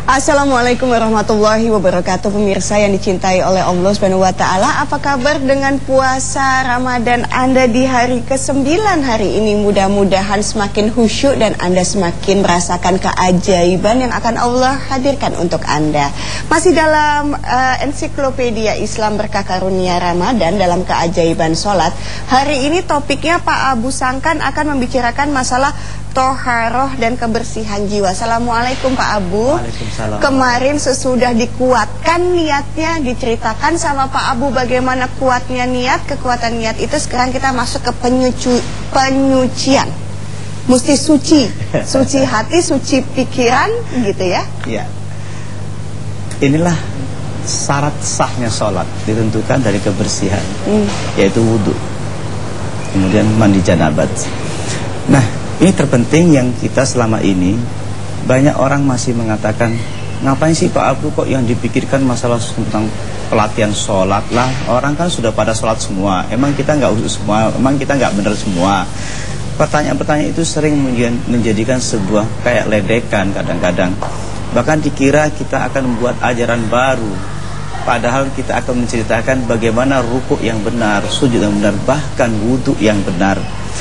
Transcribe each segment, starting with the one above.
Assalamualaikum warahmatullahi wabarakatuh. Pemirsa yang dicintai oleh Allah Subhanahu wa taala, apa kabar dengan puasa Ramadan Anda di hari ke-9 hari ini? Mudah-mudahan semakin khusyuk dan Anda semakin merasakan keajaiban yang akan Allah hadirkan untuk Anda. Masih dalam ensiklopedia Islam Berkah Karunia Ramadan dalam keajaiban sholat. Hari ini topiknya Pak Abu Sangkan akan membicarakan masalah toharoh dan kebersihan jiwa. Assalamualaikum Pak Abu. Waalaikumsalam. Kemarin sesudah dikuatkan niatnya, diceritakan sama Pak Abu bagaimana kuatnya niat, kekuatan niat itu. Sekarang kita masuk ke penyucian. Mesti suci, suci hati, suci pikiran, gitu ya. Ya. Inilah syarat sahnya sholat, ditentukan dari kebersihan, yaitu wudhu, kemudian mandi janabat. Nah, ini terpenting yang kita selama ini banyak orang masih mengatakan, ngapain sih Pak Abu kok yang dipikirkan masalah tentang pelatihan sholat lah, orang kan sudah pada sholat semua, emang kita nggak usus semua, emang kita nggak benar semua. Pertanyaan-pertanyaan itu sering menjadikan sebuah kayak ledekan kadang-kadang. Bahkan dikira kita akan membuat ajaran baru, padahal kita akan menceritakan bagaimana rukuk yang benar, sujud yang benar, bahkan wudhu yang benar.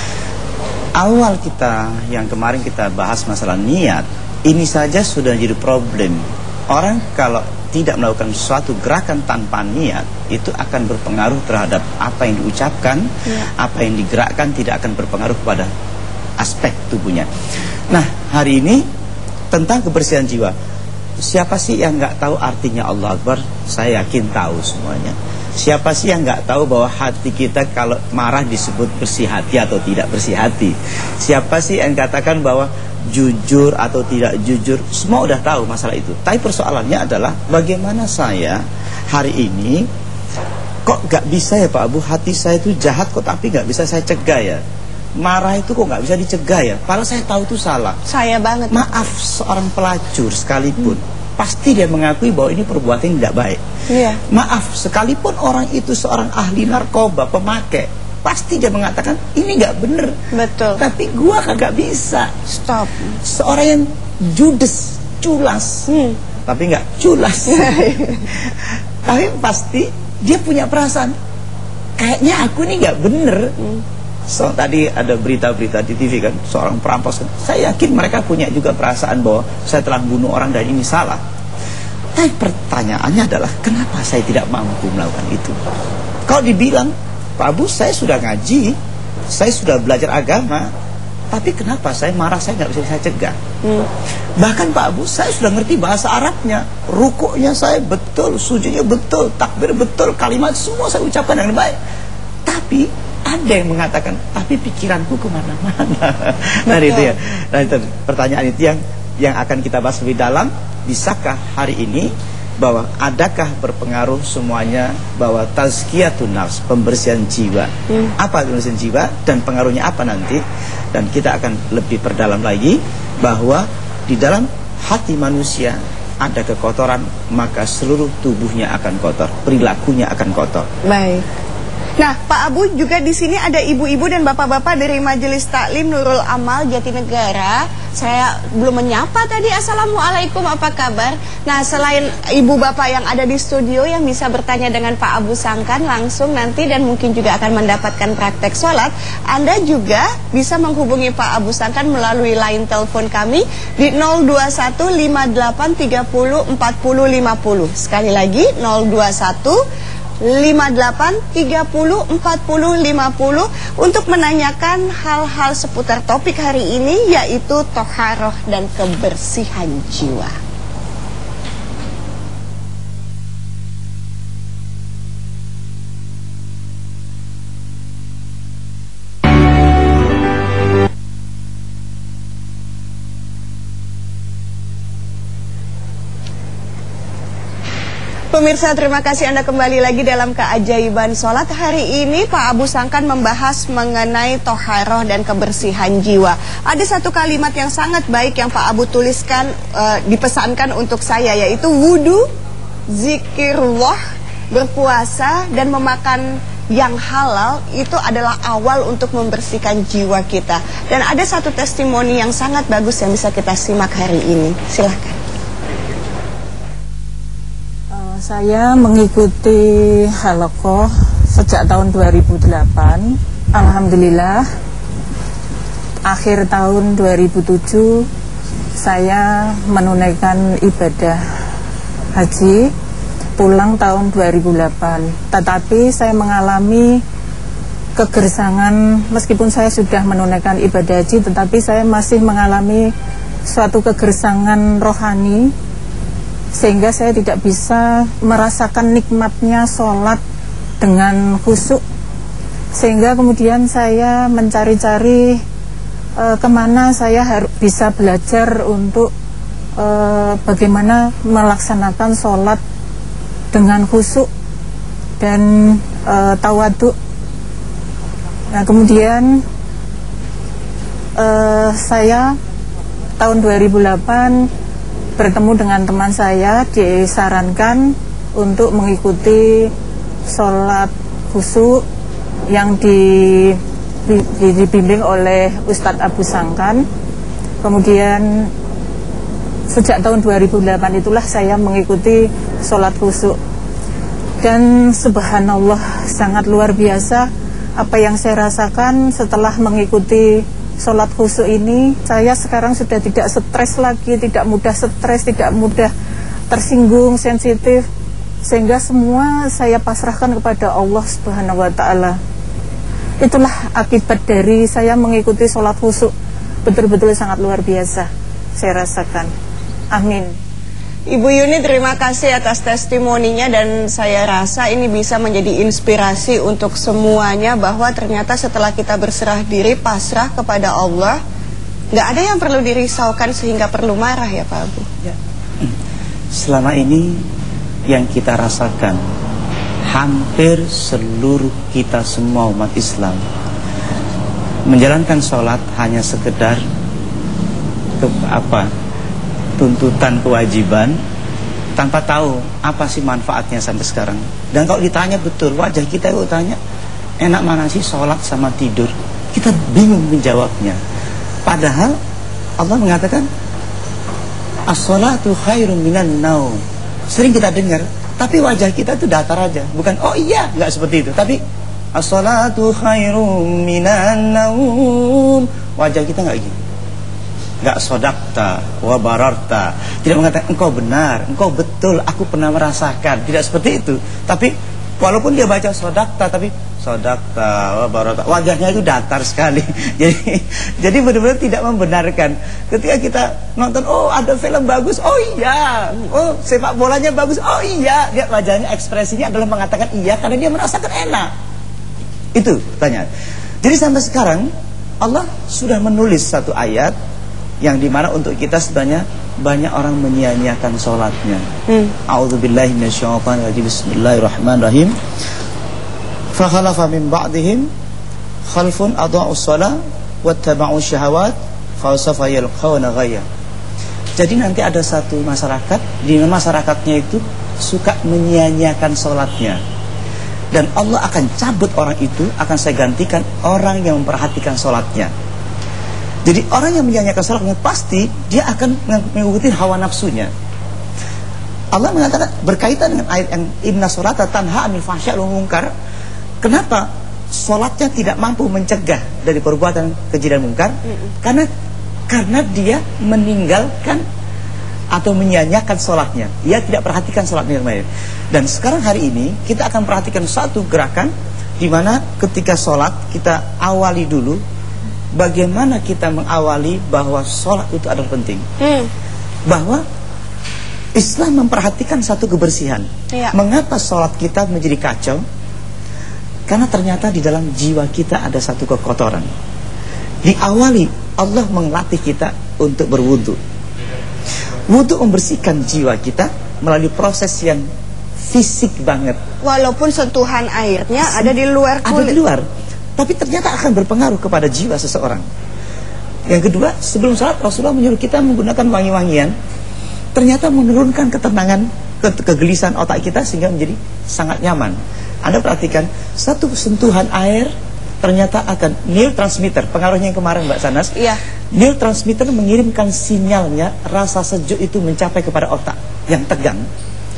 Awal kita yang kemarin kita bahas masalah niat, ini saja sudah jadi problem. Orang kalau tidak melakukan suatu gerakan tanpa niat, itu akan berpengaruh terhadap apa yang diucapkan, apa yang digerakkan, tidak akan berpengaruh pada aspek tubuhnya. Nah, hari ini tentang kebersihan jiwa. Siapa sih yang nggak tahu artinya Allah Akbar? Saya yakin tahu semuanya. Siapa sih yang nggak tahu bahwa hati kita kalau marah disebut bersih hati atau tidak bersih hati? Siapa sih yang katakan bahwa jujur atau tidak jujur? Semua udah tahu masalah itu. Tapi persoalannya adalah bagaimana saya hari ini kok nggak bisa ya Pak Abu, hati saya itu jahat kok tapi nggak bisa saya cegah ya. Marah itu kok nggak bisa dicegah ya, padahal saya tahu itu salah. Saya banget. Maaf, seorang pelacur sekalipun pasti dia mengakui bahwa ini perbuatan tidak baik. Maaf, sekalipun orang itu seorang ahli narkoba, pemakai, pasti dia mengatakan ini nggak bener. Betul. Tapi gua kagak bisa. Stop. Seorang yang judes, culas, tapi nggak culas. Tapi pasti dia punya perasaan, kayaknya aku ini nggak bener. So, tadi ada berita-berita di TV kan, seorang perampok. Saya yakin mereka punya juga perasaan bahwa saya telah bunuh orang dan ini salah. Tapi pertanyaannya adalah, kenapa saya tidak mampu melakukan itu? Kalau dibilang, Pak Abu, saya sudah ngaji, saya sudah belajar agama, tapi kenapa saya marah, saya nggak bisa saya cegah? Bahkan Pak Abu, saya sudah ngerti bahasa Arabnya, rukuknya saya betul, sujudnya betul, takbir betul, kalimat semua saya ucapkan dengan baik. Tapi ada yang mengatakan, tapi pikiranku kemana-mana. Nah itu ya. Nah itu pertanyaan itu yang akan kita bahas lebih dalam. Bisakah hari ini bahwa adakah berpengaruh semuanya bahwa tazkiyatun nafs, pembersihan jiwa, apa pembersihan jiwa dan pengaruhnya apa nanti? Dan kita akan lebih perdalam lagi bahwa di dalam hati manusia ada kekotoran, maka seluruh tubuhnya akan kotor, perilakunya akan kotor. Baik. Nah, Pak Abu, juga di sini ada ibu-ibu dan bapak-bapak dari Majelis Taklim Nurul Amal Jatinegara. Saya belum menyapa tadi. Assalamualaikum, apa kabar? Nah, selain ibu bapak yang ada di studio yang bisa bertanya dengan Pak Abu Sangkan langsung nanti dan mungkin juga akan mendapatkan praktek sholat, Anda juga bisa menghubungi Pak Abu Sangkan melalui line telepon kami di 02158304050. Sekali lagi 021 58 30 40 50 untuk menanyakan hal-hal seputar topik hari ini, yaitu toharoh dan kebersihan jiwa. Pemirsa, terima kasih Anda kembali lagi dalam keajaiban sholat. Hari ini Pak Abu Sangkan membahas mengenai toharoh dan kebersihan jiwa. Ada satu kalimat yang sangat baik yang Pak Abu tuliskan, dipesankan untuk saya, yaitu wudhu, zikirullah, berpuasa, dan memakan yang halal itu adalah awal untuk membersihkan jiwa kita. Dan ada satu testimoni yang sangat bagus yang bisa kita simak hari ini. Silahkan. Saya mengikuti Halaqah sejak tahun 2008. Alhamdulillah, akhir tahun 2007 saya menunaikan ibadah haji, pulang tahun 2008. Tetapi saya mengalami kegersangan, meskipun saya sudah menunaikan ibadah haji, tetapi saya masih mengalami suatu kegersangan rohani, sehingga saya tidak bisa merasakan nikmatnya sholat dengan khusyuk. Sehingga kemudian saya mencari-cari kemana saya bisa belajar untuk bagaimana melaksanakan sholat dengan khusyuk dan tawadhu. Nah, kemudian saya tahun 2008 bertemu dengan teman saya, disarankan untuk mengikuti sholat khusyuk yang dibimbing oleh Ustadz Abu Sangkan. Kemudian sejak tahun 2008 itulah saya mengikuti sholat khusyuk, dan subhanallah, sangat luar biasa apa yang saya rasakan setelah mengikuti sholat khusyuk ini. Saya sekarang sudah tidak stres lagi, tidak mudah stres, tidak mudah tersinggung, sensitif, sehingga semua saya pasrahkan kepada Allah Subhanahu wa Ta'ala. Itulah akibat dari saya mengikuti sholat khusyuk. Betul-betul sangat luar biasa saya rasakan. Amin. Ibu Yuni, terima kasih atas testimoninya, dan saya rasa ini bisa menjadi inspirasi untuk semuanya, bahwa ternyata setelah kita berserah diri, pasrah kepada Allah, nggak ada yang perlu dirisaukan sehingga perlu marah, ya Pak Abu. Ya. Selama ini yang kita rasakan, hampir seluruh kita semua umat Islam menjalankan sholat hanya sekedar tuntutan kewajiban, tanpa tahu apa sih manfaatnya sampai sekarang. Dan kalau ditanya, betul, wajah kita itu tanya, enak mana sih sholat sama tidur? Kita bingung menjawabnya. Padahal Allah mengatakan as-sholatu khairum minan naum. Sering kita dengar, tapi wajah kita itu datar aja. Bukan, oh iya, nggak seperti itu. Tapi as-sholatu khairum minan naum. Wajah kita nggak gini. Nggak sodakta wa bararta, tidak mengatakan engkau benar, engkau betul, aku pernah merasakan. Tidak seperti itu. Tapi walaupun dia baca sodakta, tapi sodakta wa bararta, wajahnya itu datar sekali. Jadi benar-benar tidak membenarkan. Ketika kita nonton, oh ada film bagus, oh iya, oh sepak bolanya bagus, oh iya, dia wajahnya, ekspresinya adalah mengatakan iya karena dia merasakan enak. Itu pertanyaan. Jadi sampai sekarang Allah sudah menulis satu ayat yang dimana untuk kita sebenarnya banyak orang menyia-nyiakan sholatnya. A'udzubillahi minasyaitonirrajim. Bismillahirrahmanirrahim. Fa khalafa min ba'dihim khalfun adha'us shalah wattaba'u syahawat fa sawfa yalqawna ghayya. Jadi nanti ada satu masyarakat, di mana masyarakatnya itu suka menyia-nyiakan sholatnya, dan Allah akan cabut orang itu, akan saya gantikan orang yang memperhatikan sholatnya. Jadi orang yang menyia-nyiakan sholatnya pasti dia akan mengikuti hawa nafsunya. Allah mengatakan berkaitan dengan ayat yang inna sholata tanha 'anil fahsya'i wal munkar. Kenapa sholatnya tidak mampu mencegah dari perbuatan keji dan munkar? Karena dia meninggalkan atau menyia-nyiakan sholatnya. Dia tidak perhatikan sholatnya yang lain. Dan sekarang hari ini kita akan perhatikan satu gerakan di mana ketika sholat kita awali dulu. Bagaimana kita mengawali bahwa sholat itu adalah penting, bahwa Islam memperhatikan satu kebersihan. Mengapa sholat kita menjadi kacau? Karena ternyata di dalam jiwa kita ada satu kekotoran. Diawali Allah melatih kita untuk berwudu. Wudu membersihkan jiwa kita melalui proses yang fisik banget. Walaupun sentuhan airnya ada di luar kulit. Ada di luar, tapi ternyata akan berpengaruh kepada jiwa seseorang. Yang kedua, sebelum sholat Rasulullah menyuruh kita menggunakan wangi-wangian. Ternyata menurunkan ketenangan, kegelisahan otak kita sehingga menjadi sangat nyaman. Anda perhatikan, satu sentuhan air ternyata akan neurotransmitter. Pengaruhnya yang kemarin Mbak Sanas, neurotransmitter mengirimkan sinyalnya, rasa sejuk itu mencapai kepada otak yang tegang.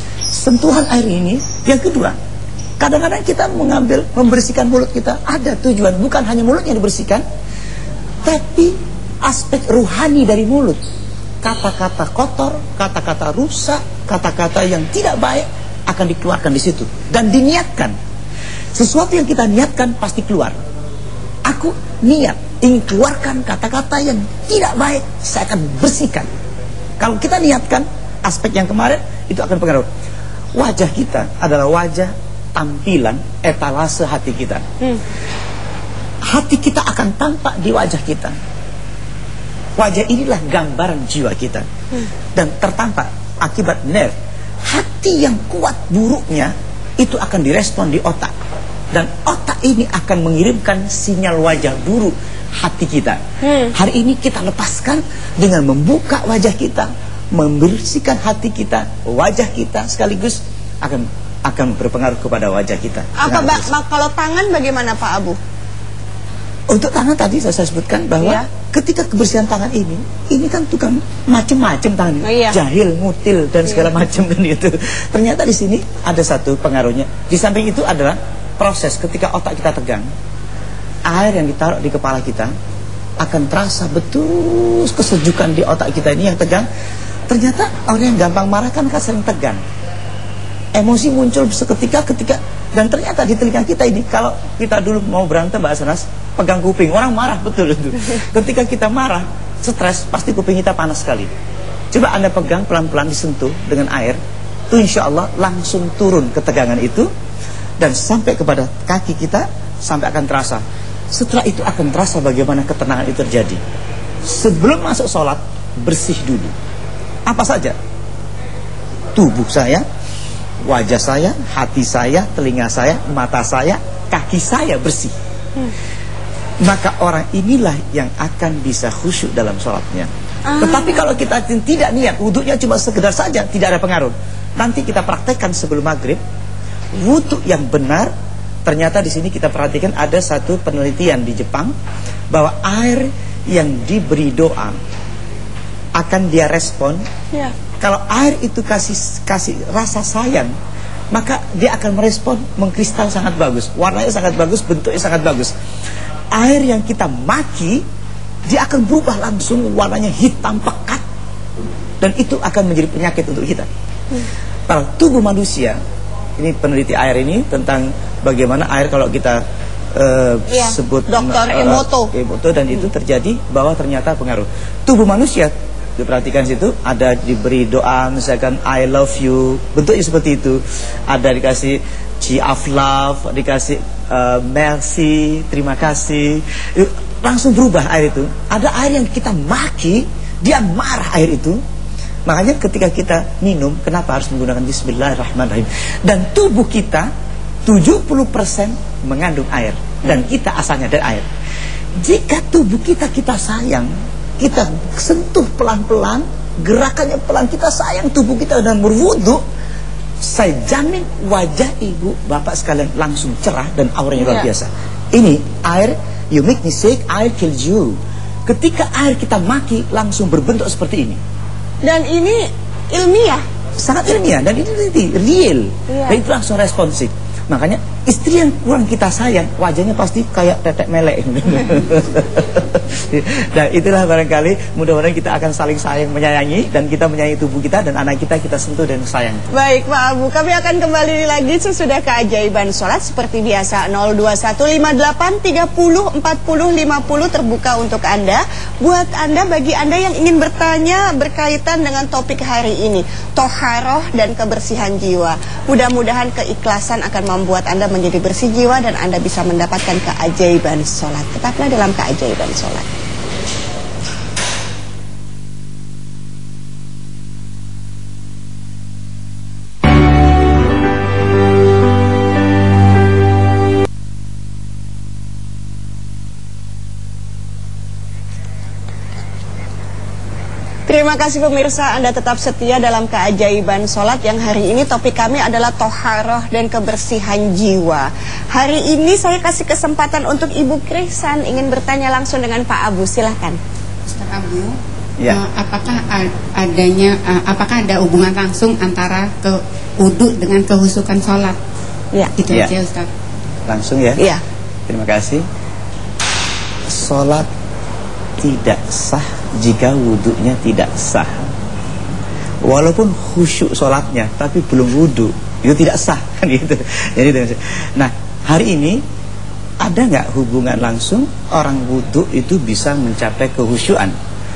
sentuhan air ini. Yang kedua, kadang-kadang kita membersihkan mulut kita, ada tujuan, bukan hanya mulutnya dibersihkan, tapi aspek ruhani dari mulut. Kata-kata kotor, kata-kata rusak, kata-kata yang tidak baik akan dikeluarkan di situ dan diniatkan. Sesuatu yang kita niatkan pasti keluar. Aku niat ingin keluarkan kata-kata yang tidak baik, saya akan bersihkan. Kalau kita niatkan aspek yang kemarin, itu akan pengaruh. Wajah kita adalah wajah tampilan etalase hati kita. Hati kita akan tampak di wajah kita. Wajah inilah gambaran jiwa kita, dan tertampak akibat nerve. Hati yang kuat buruknya itu akan direspon di otak, dan otak ini akan mengirimkan sinyal wajah buruk hati kita. Hari ini kita lepaskan dengan membuka wajah kita, membersihkan hati kita, wajah kita sekaligus akan berpengaruh kepada wajah kita. Kalau tangan bagaimana Pak Abu? Untuk tangan tadi saya sebutkan bahwa ketika kebersihan tangan ini kan tukang macam-macam tangan, jahil, ngutil dan segala macam kan itu. Ternyata di sini ada satu pengaruhnya. Di samping itu adalah proses ketika otak kita tegang, air yang ditaruh di kepala kita akan terasa betul kesejukan di otak kita ini yang tegang. Ternyata orang yang gampang marah kan sering tegang. Emosi muncul seketika dan ternyata di telinga kita ini, kalau kita dulu mau berantem Mbak Sanas, pegang kuping, orang marah betul itu. Ketika kita marah, stres, pasti kuping kita panas sekali. Coba Anda pegang pelan-pelan, disentuh dengan air, itu insya Allah langsung turun ketegangan itu, dan sampai kepada kaki kita, sampai akan terasa. Setelah itu akan terasa bagaimana ketenangan itu terjadi. Sebelum masuk sholat, bersih dulu. Apa saja? Tubuh saya, wajah saya, hati saya, telinga saya, mata saya, kaki saya bersih. Maka orang inilah yang akan bisa khusyuk dalam sholatnya. Tetapi kalau kita tidak niat, wudhunya cuma sekedar saja, tidak ada pengaruh. Nanti kita praktekkan sebelum maghrib, wudhu yang benar. Ternyata di sini kita perhatikan ada satu penelitian di Jepang, bahwa air yang diberi doa akan dia respon. Kalau air itu kasih rasa sayang, maka dia akan merespon, mengkristal sangat bagus, warnanya sangat bagus, bentuknya sangat bagus. Air yang kita maki, dia akan berubah langsung, warnanya hitam pekat, dan itu akan menjadi penyakit untuk kita. Pada tubuh manusia, ini peneliti air ini tentang bagaimana air kalau kita sebut Dr. Emoto, dan itu terjadi bahwa ternyata pengaruh tubuh manusia. Diperhatikan situ ada diberi doa, misalkan I love you, bentuknya seperti itu. Ada dikasih G of love, dikasih merci, terima kasih. Langsung berubah air itu. Ada air yang kita maki, dia marah air itu. Makanya ketika kita minum, kenapa harus menggunakan bismillahirrahmanirrahim? Dan tubuh kita 70% mengandung air, dan kita asalnya dari air. Jika tubuh kita sayang, kita sentuh pelan-pelan, gerakannya pelan, kita sayang tubuh kita dan berwudu, saya jamin wajah ibu bapak sekalian langsung cerah dan auranya luar biasa. Ini air, you make me sick, I kill you. Ketika air kita maki, langsung berbentuk seperti ini. Dan ini ilmiah, sangat ilmiah, dan ini real. Dan itu langsung responsif. Makanya istri yang kurang kita sayang, wajahnya pasti kayak tetek melek. Dan itulah barangkali mudah-mudahan kita akan saling sayang menyayangi, dan kita menyayangi tubuh kita dan anak kita sentuh dan sayang. Baik Pak Abu, kami akan kembali lagi sesudah keajaiban sholat seperti biasa. 02158304050 terbuka untuk Anda. Buat Anda, bagi Anda yang ingin bertanya berkaitan dengan topik hari ini, toharoh dan kebersihan jiwa. Mudah-mudahan keikhlasan akan membuat Anda menjadi bersih jiwa dan Anda bisa mendapatkan keajaiban sholat. Tetaplah dalam keajaiban sholat. Terima kasih pemirsa, Anda tetap setia dalam keajaiban sholat yang hari ini topik kami adalah toharoh dan kebersihan jiwa. Hari ini saya kasih kesempatan untuk Ibu Krisan ingin bertanya langsung dengan Pak Abu, silahkan. Ustaz Abu, Ya. Apakah ada hubungan langsung antara wudhu dengan kehusukan sholat? Ya. Itu Ya. aja Ustaz. Langsung ya. Iya. Terima kasih. Sholat tidak sah jika wudhunya tidak sah. Walaupun khusyuk sholatnya, tapi belum wudhu, itu tidak sah kan gitu. Jadi, nah hari ini ada nggak hubungan langsung orang wudhu itu bisa mencapai kehusyuan?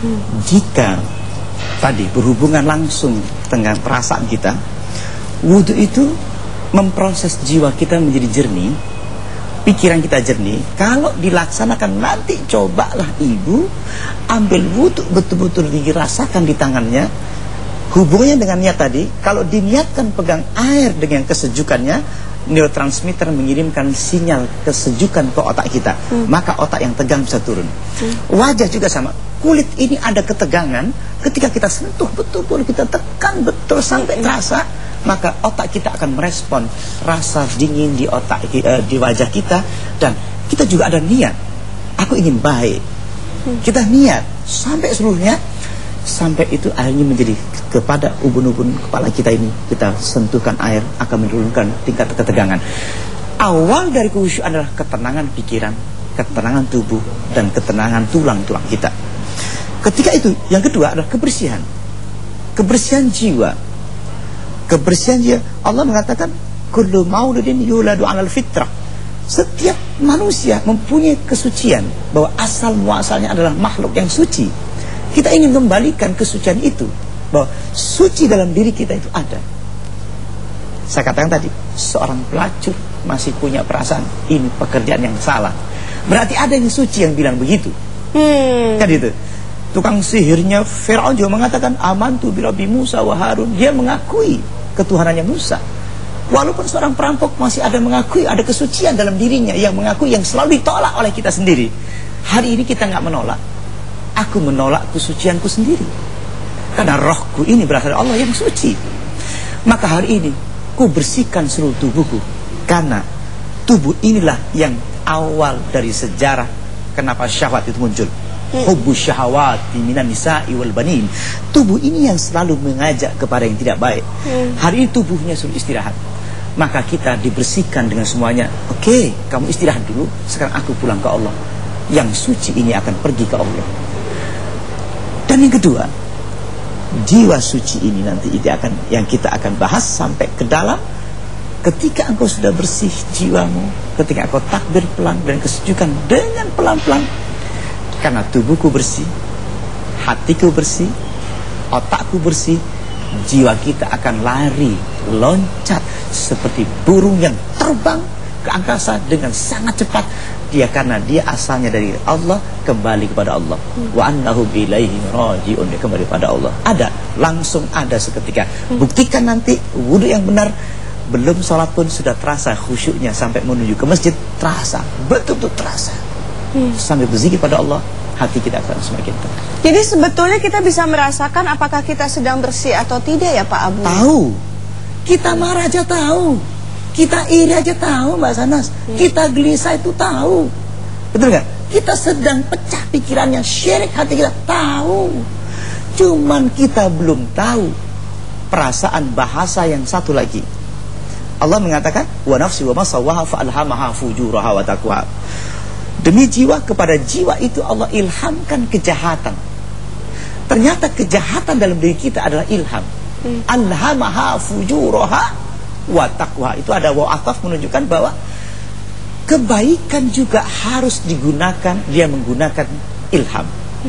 Jika tadi berhubungan langsung dengan perasaan kita, wudhu itu memproses jiwa kita menjadi jernih, pikiran kita jernih. Kalau dilaksanakan nanti, cobalah ibu ambil wudhu betul-betul dirasakan di tangannya. Hubungannya dengan niat tadi, kalau diniatkan pegang air dengan kesejukannya, neurotransmitter mengirimkan sinyal kesejukan ke otak kita, maka otak yang tegang bisa turun. Wajah juga sama. Kulit ini ada ketegangan, ketika kita sentuh betul-betul, kita tekan betul sampai terasa, maka otak kita akan merespon rasa dingin di otak, di wajah kita. Dan kita juga ada niat, aku ingin baik. Kita niat sampai seluruhnya, sampai itu akhirnya menjadi kepada ubun-ubun kepala kita ini, kita sentuhkan air akan menurunkan tingkat ketegangan. Awal dari khusyuk adalah ketenangan pikiran, ketenangan tubuh, dan ketenangan tulang-tulang kita. Ketika itu, yang kedua adalah kebersihan. Kebersihan jiwa. Kebersihan jiwa, Allah mengatakan kullu mauludin yuladu 'alal fitrah. Setiap manusia mempunyai kesucian, bahwa asal muasalnya adalah makhluk yang suci. Kita ingin kembalikan kesucian itu, bahwa suci dalam diri kita itu ada. Saya katakan tadi, seorang pelacur masih punya perasaan ini pekerjaan yang salah, berarti ada yang suci yang bilang begitu. Kan itu. Tukang sihirnya Fir'aun juga mengatakan amantu bi Rabbi Musa wa Harun. Dia mengakui ketuhanannya Musa. Walaupun seorang perampok masih ada mengakui ada kesucian dalam dirinya, yang mengakui, yang selalu ditolak oleh kita sendiri. Hari ini kita nggak menolak. Aku menolak kesucianku sendiri, karena rohku ini berasal dari Allah yang suci. Maka hari ini ku bersihkan seluruh tubuhku, karena tubuh inilah yang awal dari sejarah kenapa syahwat itu muncul. Hubbu syahawati minan nisa'i wal banin. Tubuh ini yang selalu mengajak kepada yang tidak baik. Hari ini tubuhnya suruh istirahat, maka kita dibersihkan dengan semuanya. Oke, kamu istirahat dulu, sekarang aku pulang ke Allah. Yang suci ini akan pergi ke Allah. Dan yang kedua, jiwa suci ini nanti yang kita akan bahas sampai ke dalam. Ketika engkau sudah bersih jiwamu, ketika engkau takbir pelan dan kesejukan dengan pelan-pelan, karena tubuhku bersih, hatiku bersih, otakku bersih, jiwa kita akan lari, loncat seperti burung yang terbang ke angkasa dengan sangat cepat. Dia karena dia asalnya dari Allah, kembali kepada Allah. Wa annahu ilaihi raji'un, dia kembali pada Allah. Ada, langsung ada seketika. Buktikan nanti wudu yang benar, belum sholat pun sudah terasa khusyuknya, sampai menuju ke masjid terasa, betul-betul terasa. Sampai berzikir pada Allah, hati kita akan semakin tenang. Jadi sebetulnya kita bisa merasakan apakah kita sedang bersih atau tidak ya Pak Abu? Tahu. Kita marah aja tahu. Kita iri aja tahu Mbak Sanas. Kita gelisah itu tahu. Betul nggak? Kita sedang pecah pikirannya, syirik hati kita tahu. Cuman kita belum tahu perasaan bahasa yang satu lagi. Allah mengatakan wa nafsi wa ma sawwaha fa alhamaha fujuraha wa taqwa. Demi jiwa, kepada jiwa itu Allah ilhamkan kejahatan. Ternyata kejahatan dalam diri kita adalah ilham. Alhamaha fujuraha wa taqwa. Itu ada waw ataf menunjukkan bahwa kebaikan juga harus digunakan, dia menggunakan ilham.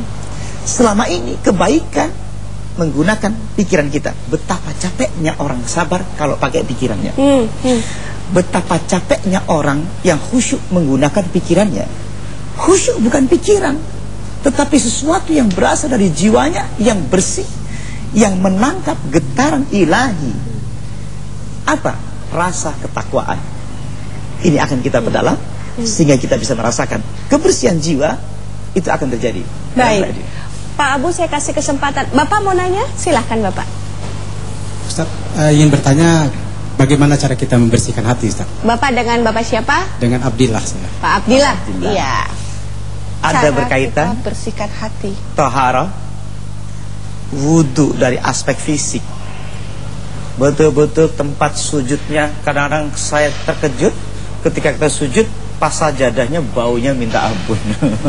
Selama ini kebaikan menggunakan pikiran kita. Betapa capeknya orang sabar kalau pakai pikirannya. Betapa capeknya orang yang khusyuk menggunakan pikirannya. Khusyuk bukan pikiran, tetapi sesuatu yang berasal dari jiwanya, yang bersih, yang menangkap getaran ilahi. Apa? Rasa ketakwaan. Ini akan kita perdalam, sehingga kita bisa merasakan kebersihan jiwa itu akan terjadi. Baik, Pak Abu, saya kasih kesempatan. Bapak mau nanya? Silahkan Bapak. Ustaz, ingin bertanya, bagaimana cara kita membersihkan hati, Ustaz? Bapak dengan Bapak siapa? Dengan Abdillah saya. Pak Abdillah. Iya. Ada Cara berkaitan kita bersihkan hati. taharah wudu dari aspek fisik. Betul-betul tempat sujudnya, kadang-kadang saya terkejut ketika kita sujud, pas sajadahnya baunya minta ampun.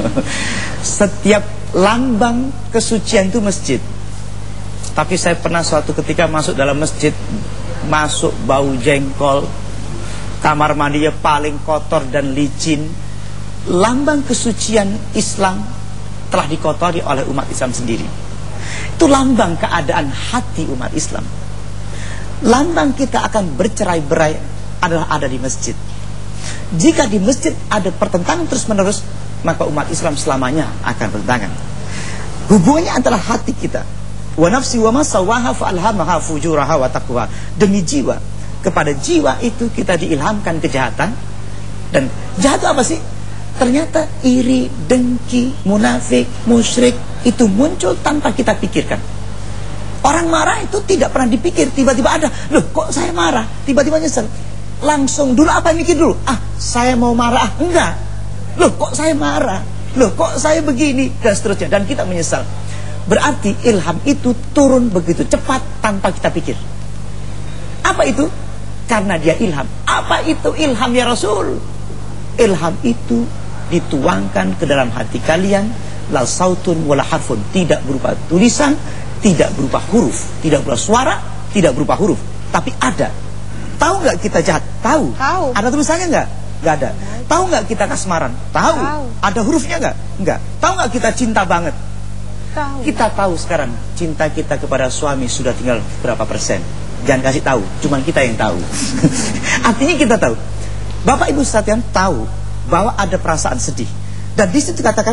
Setiap lambang kesucian itu masjid. Tapi saya pernah suatu ketika masuk dalam masjid, masuk bau jengkol, kamar mandinya paling kotor dan licin. Lambang kesucian Islam telah dikotori oleh umat Islam sendiri. Itu lambang keadaan hati umat Islam. Lambang kita akan bercerai-berai adalah ada di masjid. Jika di masjid ada pertentangan terus-menerus, maka umat Islam selamanya akan bertentangan. Hubungannya antara hati kita, wa nafsi wa ma sawaha fa alhamaha fujuraha wa taqwa. Demi jiwa, kepada jiwa itu kita diilhamkan kejahatan. Dan jahat apa sih? Ternyata iri, dengki, munafik, musyrik itu muncul tanpa kita pikirkan. Orang marah itu tidak pernah dipikir, tiba-tiba ada, loh kok saya marah, tiba-tiba nyesel. Langsung dulu apa yang mikir dulu? Saya mau marah, enggak. Loh kok saya marah, loh kok saya begini, dan seterusnya. Dan kita menyesal. Berarti ilham itu turun begitu cepat tanpa kita pikir. Apa itu? Karena dia ilham. Apa itu ilham ya Rasul? Ilham itu dituangkan ke dalam hati kalian, la sautun wala harfun, tidak berupa tulisan, tidak berupa huruf, tidak berupa suara, tidak berupa huruf, tapi ada. Tahu nggak kita jahat? Tahu. Ada tulisannya nggak? Nggak ada. Tahu nggak kita kasmaran? Tahu. Ada hurufnya nggak? Nggak. Tahu nggak kita cinta banget? Tahu. Kita tahu sekarang cinta kita kepada suami sudah tinggal berapa persen. Jangan kasih tahu, cuman kita yang tahu. Artinya kita tahu. Bapak Ibu sekalian tahu bahwa ada perasaan sedih. Dan di situ katakan,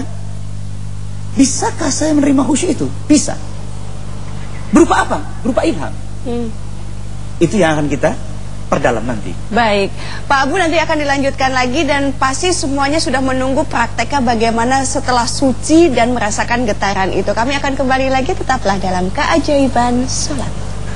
bisakah saya menerima khusyuk itu? Bisa. Berupa apa? Berupa ilham. Itu yang akan kita perdalam nanti. Baik, Pak Abu nanti akan dilanjutkan lagi dan pasti semuanya sudah menunggu prakteknya bagaimana setelah suci dan merasakan getaran itu. Kami akan kembali lagi, tetaplah dalam Keajaiban Sholat.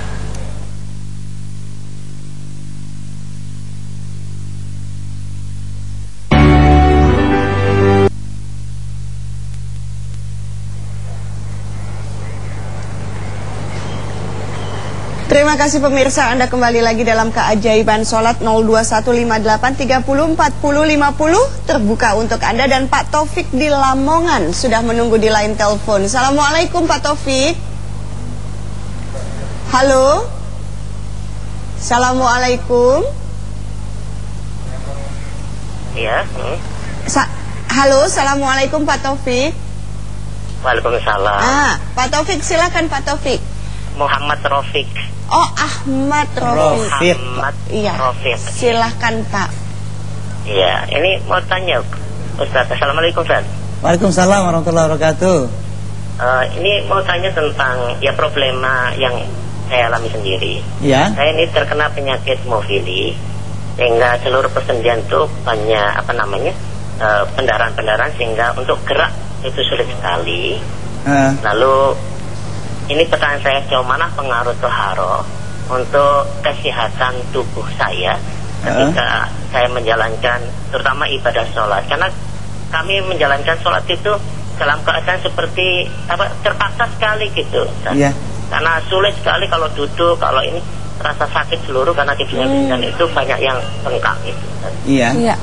Terima kasih pemirsa, Anda kembali lagi dalam Keajaiban Sholat. 02158304050 terbuka untuk Anda. Dan Pak Taufik di Lamongan sudah menunggu di line telepon. Assalamualaikum Pak Taufik. Halo. Assalamualaikum. Iya. Halo, assalamualaikum Pak Taufik. Waalaikumsalam. Pak Taufik, silakan Pak Taufik. Muhammad Rafiq. Oh, Ahmad Rafiq. Muhammad Iya. Rafiq. Silahkan Pak. Iya, ini mau tanya Ustaz. Assalamualaikum Ustaz. Waalaikumsalam warahmatullahi wabarakatuh. Ini mau tanya tentang ya problema yang saya alami sendiri. Ya. Saya ini terkena penyakit hemofili, sehingga seluruh persendian itu banyak pendarahan-pendarahan, sehingga untuk gerak itu sulit sekali. Lalu ini pertanyaan saya, sejauh mana pengaruh toharo untuk kesehatan tubuh saya ketika saya menjalankan terutama ibadah sholat? Karena kami menjalankan sholat itu dalam keadaan seperti terpaksa sekali gitu. Karena sulit sekali kalau duduk, kalau ini rasa sakit seluruh karena kebiasaan itu banyak yang bengkak gitu. Iya.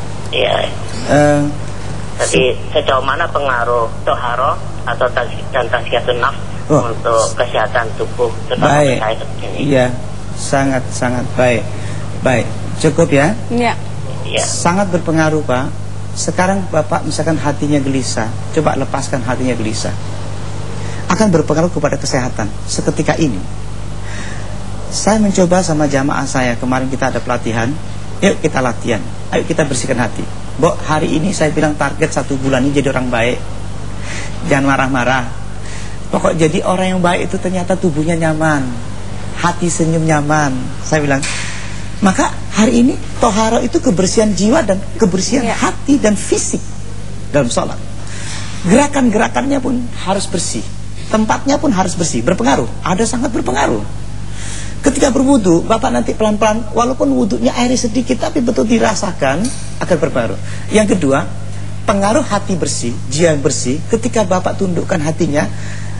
Jadi sejauh mana pengaruh toharo atau dan tazkiyatun nafs untuk kesehatan tubuh terutama saya ini? Iya, sangat baik. Baik, cukup ya? Iya. Sangat berpengaruh Pak. Sekarang Bapak misalkan hatinya gelisah, coba lepaskan hatinya gelisah. Akan berpengaruh kepada kesehatan seketika ini. Saya mencoba sama jamaah saya, kemarin kita ada pelatihan. Yuk kita latihan, ayo kita bersihkan hati. Bok, hari ini saya bilang target 1 bulan ini jadi orang baik. Jangan marah-marah. Pokok jadi orang yang baik itu ternyata tubuhnya nyaman, hati senyum nyaman. Saya bilang, maka hari ini toharo itu kebersihan jiwa dan kebersihan hati dan fisik dalam sholat. Gerakan-gerakannya pun harus bersih, tempatnya pun harus bersih. Berpengaruh, ada sangat berpengaruh. Ketika berwudu, Bapak nanti pelan-pelan, walaupun wudunya airnya sedikit, tapi betul dirasakan akan berpengaruh. Yang kedua, pengaruh hati bersih, jiwa yang bersih. Ketika Bapak tundukkan hatinya,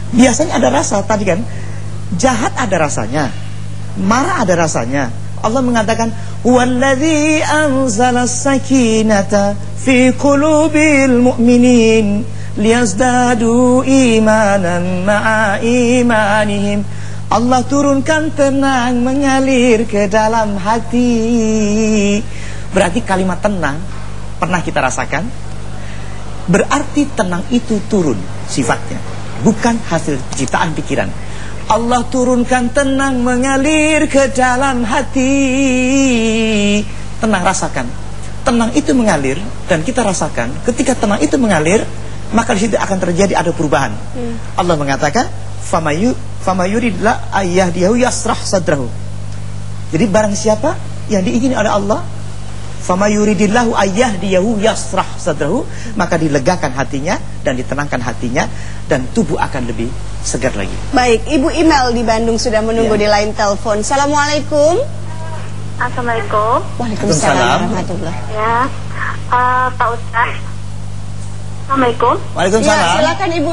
Biasanya ada rasa tadi kan. Jahat ada rasanya, marah ada rasanya. Allah mengatakan, "Wallazi anzalas sakinata fi qulubil mu'minin liyazdadu imanan ma'a imanihim." Allah turunkan tenang mengalir ke dalam hati. Berarti kalimat tenang pernah kita rasakan. Berarti tenang itu turun sifatnya, bukan hasil ciptaan pikiran. Allah turunkan tenang mengalir ke dalam hati. Tenang, rasakan. Tenang itu mengalir dan kita rasakan. Ketika tenang itu mengalir, maka di situ akan terjadi ada perubahan. Allah mengatakan, "Famayuridillah ayyahdiyahu yasrah sadrahu." Jadi barang siapa yang diingini oleh Allah, famayuridillahu ayyahdiyahu yasrah sadrahu, maka dilegakan hatinya dan ditenangkan hatinya dan tubuh akan lebih segar lagi. Baik, Ibu Imel di Bandung sudah menunggu di line telepon. Assalamualaikum. Assalamualaikum. Waalaikumsalam warahmatullahi. Ya, Pak Ustaz. Assalamualaikum. Waalaikumsalam. Ya, silakan Ibu.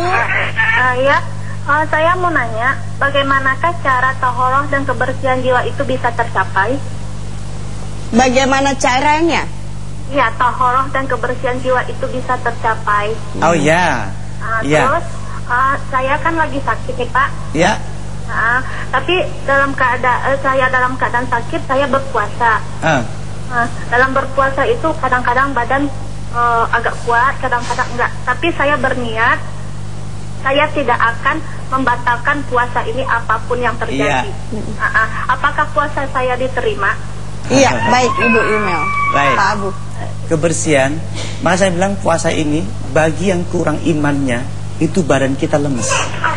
Saya mau nanya, bagaimanakah cara tahoroh dan kebersihan jiwa itu bisa tercapai? Bagaimana caranya? Ya, tahoroh dan kebersihan jiwa itu bisa tercapai. Oh ya. Terus saya kan lagi sakit nih Pak. Ya. Tapi saya dalam keadaan sakit, saya berpuasa. Dalam berpuasa itu kadang-kadang badan agak kuat, kadang-kadang enggak. Tapi saya berniat, saya tidak akan membatalkan puasa ini apapun yang terjadi. Apakah puasa saya diterima? Iya, baik Ibu Imel. Baik. Pak Abu. Kebersihan, maka saya bilang puasa ini bagi yang kurang imannya itu badan kita lemes.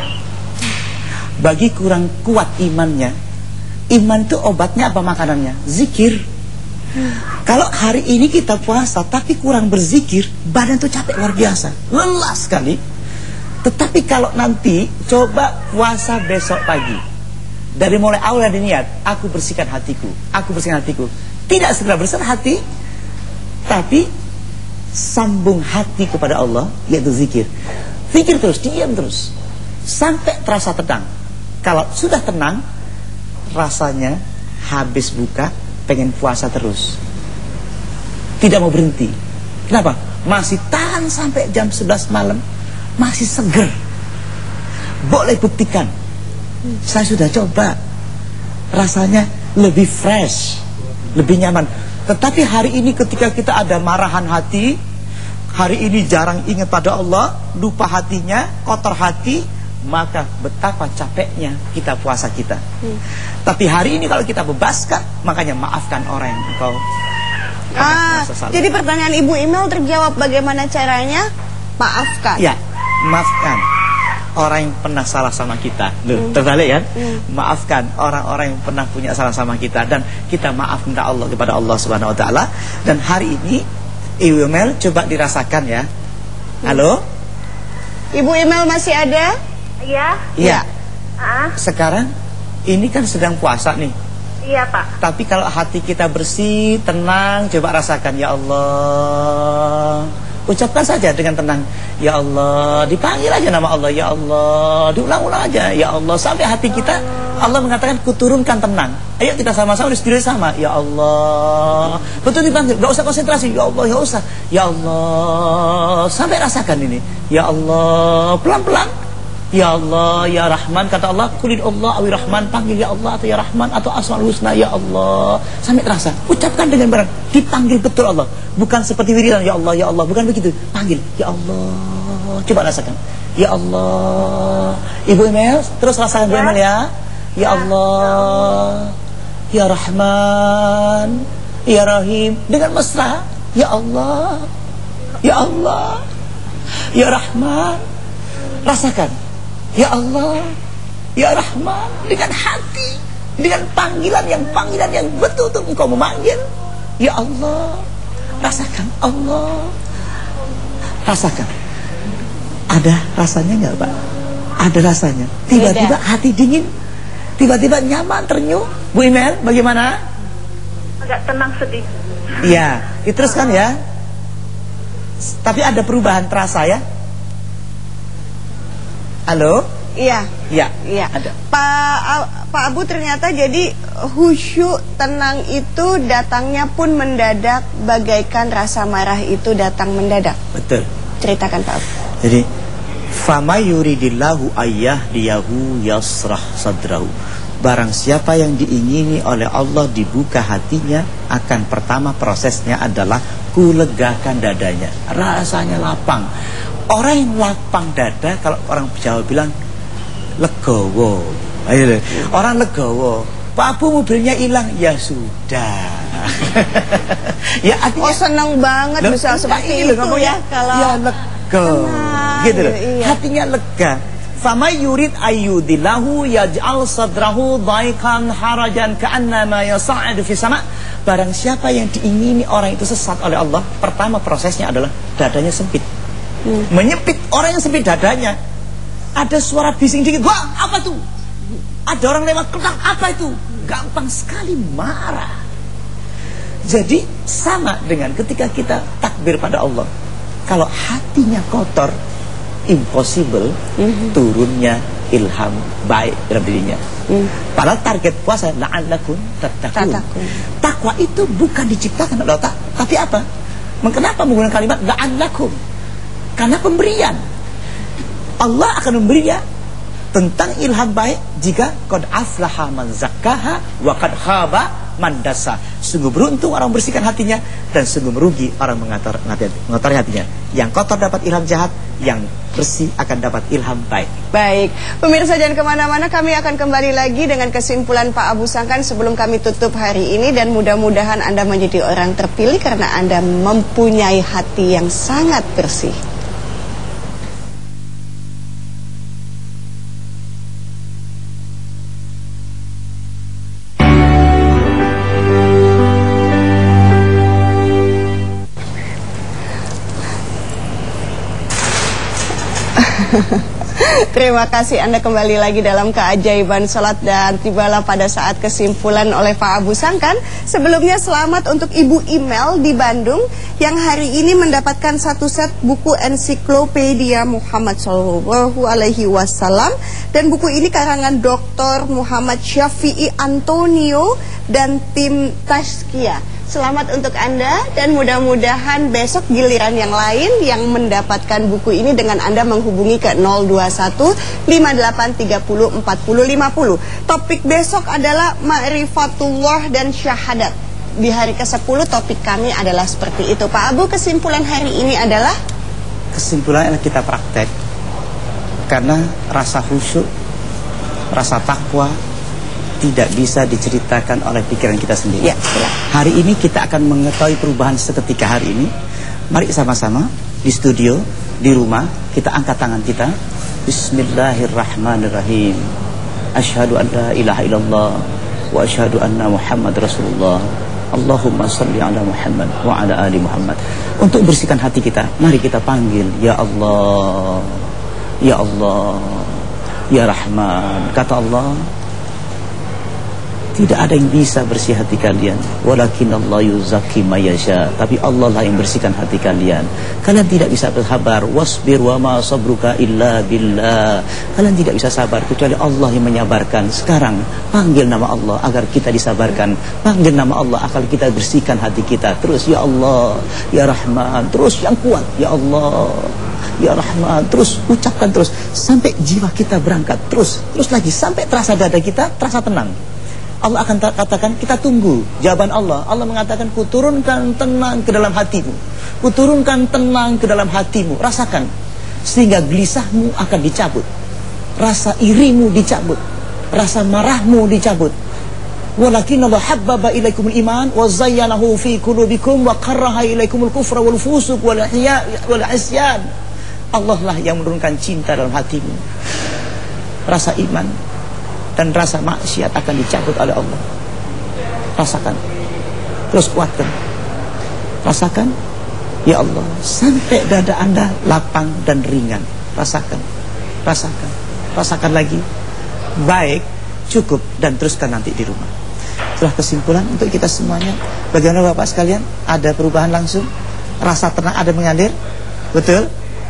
Bagi kurang kuat imannya, iman itu obatnya apa makanannya? Zikir. Kalau hari ini kita puasa tapi kurang berzikir, badan tuh capek luar biasa, lelah sekali. Tetapi kalau nanti coba puasa besok pagi, dari mulai awal ada niat, aku bersihkan hatiku, aku bersihkan hatiku. Tidak segera bersihkan hati, tapi sambung hati kepada Allah, yaitu zikir. Zikir terus, diam terus, sampai terasa tenang. Kalau sudah tenang, rasanya habis buka, pengen puasa terus, tidak mau berhenti. Kenapa? Masih tahan sampai jam 11 malam, masih seger. Boleh buktikan, saya sudah coba, rasanya lebih fresh, lebih nyaman. Tetapi hari ini ketika kita ada marahan hati, hari ini jarang ingat pada Allah, lupa hatinya, kotor hati, maka betapa capeknya kita puasa kita. Tapi hari ini kalau kita bebaskan, makanya maafkan orang yang engkau jadi pertanyaan Ibu Imel terjawab, bagaimana caranya? Maafkan. Ya, maafkan orang yang pernah salah sama kita. Terbalik kan? Maafkan orang-orang yang pernah punya salah sama kita, dan kita maaf minta Allah kepada Allah Subhanahu wa taala. Dan hari ini Ibu Imel coba dirasakan ya. Halo? Ibu Imel masih ada? Iya. Iya. Sekarang ini kan sedang puasa nih. Iya Pak. Tapi kalau hati kita bersih, tenang, coba rasakan, ya Allah. Ucapkan saja dengan tenang, ya Allah. Dipanggil aja nama Allah, ya Allah. Diulang-ulang aja, ya Allah. Sampai hati kita, Allah mengatakan, kuturunkan tenang. Ayo kita sama-sama di sama, ya Allah. Betul dipanggil, gak usah konsentrasi, ya Allah, gak usah, ya Allah. Sampai rasakan ini, ya Allah. Pelan-pelan, ya Allah, ya Rahman. Kata Allah, kulid Allah awi Rahman. Panggil ya Allah atau ya Rahman atau Asmaul Husna, ya Allah. Sampai terasa, ucapkan dengan benar. Dipanggil betul Allah, bukan seperti wiridan, ya Allah, bukan begitu. Panggil, ya Allah. Coba rasakan, ya Allah. Ibu Emel, terus rasakan, Ibu Emel ya. Ya Allah, ya Rahman, ya Rahim. Dengan mesra, ya Allah, ya Allah, ya Rahman. Rasakan, ya Allah, ya Rahman, dengan hati, dengan panggilan yang betul-betul engkau memanggil, ya Allah. Rasakan, Allah. Rasakan. Ada rasanya enggak, Pak? Ada rasanya. Tiba-tiba hati dingin, tiba-tiba nyaman, terenyuh. Bu Imel, bagaimana? Agak tenang, sedih. Iya, diteruskan ya. Tapi ada perubahan terasa ya. Halo? Iya. Iya. Ada. Pak Abu, ternyata jadi khusyuk tenang itu datangnya pun mendadak, bagaikan rasa marah itu datang mendadak. Betul. Ceritakan Pak Abu. Jadi fama yuridillahu ayyahdiyahu yasrah sadrahu. Barang siapa yang diingini oleh Allah dibuka hatinya, akan pertama prosesnya adalah kulegakan dadanya. Rasanya lapang. Orang yang lapang dada, kalau orang Jawa bilang legowo. Ayo, orang legowo. Pak Abu mobilnya hilang, ya sudah. Ya artinya senang banget bisa seperti itu ya, kalau ya lega. Gitu loh. Iya. Hatinya lega. Fama yurid ayyudillahu yaj'al sadrahu dhaiqan harajan ka'annama yas'adu fi sama'. Barang siapa yang diingini orang itu sesat oleh Allah, pertama prosesnya adalah dadanya sempit. Menyempit. Orang yang sempit dadanya, ada suara bising dikit, wah apa tuh? Ada orang lewat ketak, apa itu? Gampang sekali marah. Jadi sama dengan ketika kita takbir pada Allah, kalau hatinya kotor, impossible turunnya ilham baik dalam dirinya. Padahal target puasa la'allakum tattaqun. Takwa itu bukan diciptakan oleh otak, tapi apa? Kenapa menggunakan kalimat la'allakum? Karena pemberian. Allah akan memberinya tentang ilham baik jika qad aflaha man zakkaha wa qad khaba man dasa. Sungguh beruntung orang membersihkan hatinya, dan sungguh merugi orang mengotori hatinya. Yang kotor dapat ilham jahat, yang bersih akan dapat ilham baik. Baik, pemirsa jangan kemana-mana, kami akan kembali lagi dengan kesimpulan Pak Abu Sangkan sebelum kami tutup hari ini. Dan mudah-mudahan Anda menjadi orang terpilih karena Anda mempunyai hati yang sangat bersih. Terima kasih Anda kembali lagi dalam keajaiban salat, dan tibalah pada saat kesimpulan oleh Pak Abu Sangkan. Sebelumnya selamat untuk Ibu Email di Bandung yang hari ini mendapatkan satu set buku ensiklopedia Muhammad SAW, dan buku ini karangan Dr. Muhammad Syafi'i Antonio dan tim Tazkiyah. Selamat untuk Anda, dan mudah-mudahan besok giliran yang lain yang mendapatkan buku ini dengan Anda menghubungi ke 021 58 30 40 50. Topik besok adalah Ma'rifatullah dan Syahadat. Di hari ke-10 topik kami adalah seperti itu. Pak Abu, kesimpulan hari ini adalah? Kesimpulannya kita praktek. Karena rasa khusyuk, rasa takwa tidak bisa diceritakan oleh pikiran kita sendiri. Ya, hari ini kita akan mengetahui perubahan seketika hari ini. Mari sama-sama di studio, di rumah, kita angkat tangan kita. Bismillahirrahmanirrahim. Asyhadu an la ilaha illallah wa asyhadu anna Muhammad Rasulullah. Allahumma salli ala Muhammad wa ala ali Muhammad. Untuk bersihkan hati kita, mari kita panggil ya Allah, ya Allah, ya Rahman. Kata Allah, tidak ada yang bisa bersih hati kalian, walakin Allah yuzakki may yasha. Tapi Allah lah yang bersihkan hati kalian. Kalian tidak bisa bersabar, wasbir wa ma sabruka illa billah. Kalian tidak bisa sabar kecuali Allah yang menyabarkan. Sekarang panggil nama Allah agar kita disabarkan. Panggil nama Allah agar kita bersihkan hati kita. Terus ya Allah, ya Rahman. Terus yang kuat, ya Allah, ya Rahman. Terus ucapkan terus sampai jiwa kita berangkat. Terus lagi sampai terasa dada kita terasa tenang. Allah akan katakan, kita tunggu jawaban Allah. Allah mengatakan, kuturunkan tenang ke dalam hatimu. Kuturunkan tenang ke dalam hatimu. Rasakan, sehingga gelisahmu akan dicabut, rasa irimu dicabut, rasa marahmu dicabut. Walakin Allah habbaba ilaikumul iman wa zayyanahu fi qulubikum wa karraha ilaikumul kufra wal fusuq wal isyan. Allah lah yang menurunkan cinta dalam hatimu. Rasa iman dan rasa maksiat akan dicabut oleh Allah. Rasakan, terus kuatkan. Rasakan, ya Allah, sampai dada Anda lapang dan ringan. Rasakan, rasakan, rasakan lagi. Baik, cukup, dan teruskan nanti di rumah. Itulah kesimpulan untuk kita semuanya. Bagaimana Bapak sekalian? Ada perubahan langsung? Rasa tenang ada mengalir? Betul?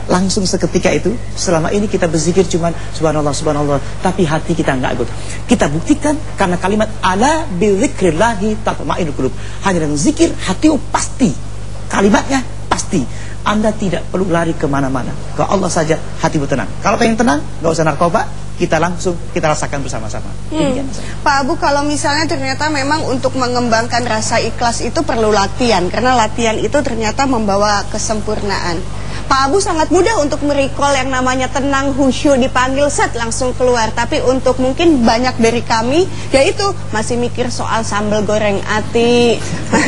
langsung seketika itu. Selama ini kita berzikir cuman subhanallah, subhanallah, tapi hati kita enggak ikut. Kita buktikan karena kalimat ala bidzikrillahi tatma'innul qulub. Hanya dengan zikir hatimu pasti, kalimatnya pasti. Anda tidak perlu lari kemana-mana, ke Allah saja hatimu tenang. Kalau pengen tenang, nggak usah narkoba, kita langsung kita rasakan bersama-sama. Pak Abu, kalau misalnya ternyata memang untuk mengembangkan rasa ikhlas itu perlu latihan, karena latihan itu ternyata membawa kesempurnaan. Pak Abu sangat mudah untuk merecall yang namanya tenang, khusyuk, dipanggil set langsung keluar. Tapi untuk mungkin banyak dari kami, yaitu masih mikir soal sambal goreng ati,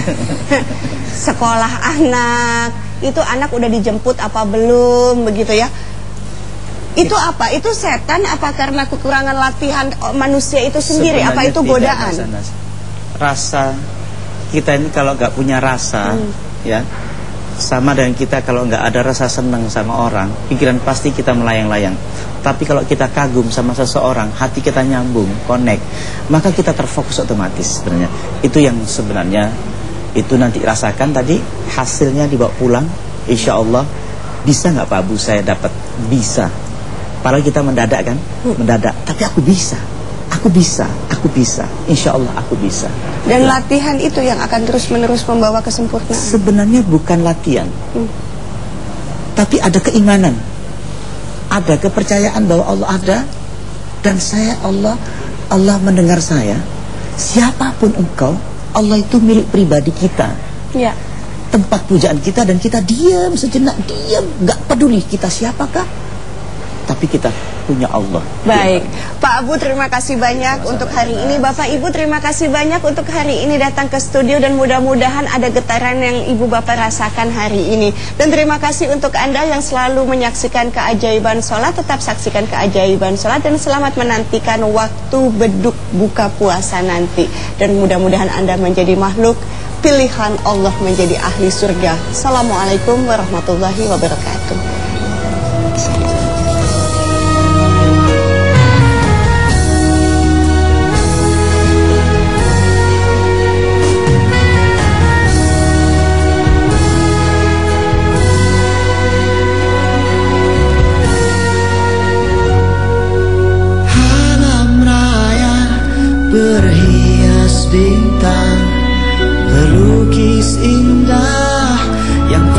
sekolah anak, itu anak udah dijemput apa belum, begitu ya. Itu apa? Itu setan apa karena kekurangan latihan manusia itu sendiri? Sebenarnya apa itu godaan? Rasa kita ini kalau nggak punya rasa, ya sama dengan kita kalau nggak ada rasa senang sama orang, pikiran pasti kita melayang-layang. Tapi kalau kita kagum sama seseorang, hati kita nyambung, connect, maka kita terfokus otomatis sebenarnya. Itu yang sebenarnya itu nanti rasakan tadi hasilnya dibawa pulang, insya Allah. Bisa nggak Pak Abu saya dapat? Bisa. Padahal kita mendadak kan, mendadak. Tapi aku bisa, aku bisa, aku bisa. Insya Allah aku bisa. Dan latihan itu yang akan terus-menerus membawa kesempurnaan. Sebenarnya bukan latihan, tapi ada keimanan, ada kepercayaan bahwa Allah ada dan saya Allah mendengar saya. Siapapun engkau, Allah itu milik pribadi kita. Ya. Tempat pujaan kita dan kita diam sejenak, diam, nggak peduli kita siapakah, tapi kita punya Allah. Baik, Pak Abu terima kasih banyak untuk hari ini. Bapak Ibu terima kasih banyak untuk hari ini datang ke studio dan mudah-mudahan ada getaran yang Ibu Bapak rasakan hari ini. Dan terima kasih untuk Anda yang selalu menyaksikan keajaiban sholat. Tetap saksikan keajaiban sholat dan selamat menantikan waktu beduk buka puasa nanti. Dan mudah-mudahan Anda menjadi makhluk pilihan Allah menjadi ahli surga. Assalamualaikum warahmatullahi wabarakatuh. Berhias bintang, pelukis indah yang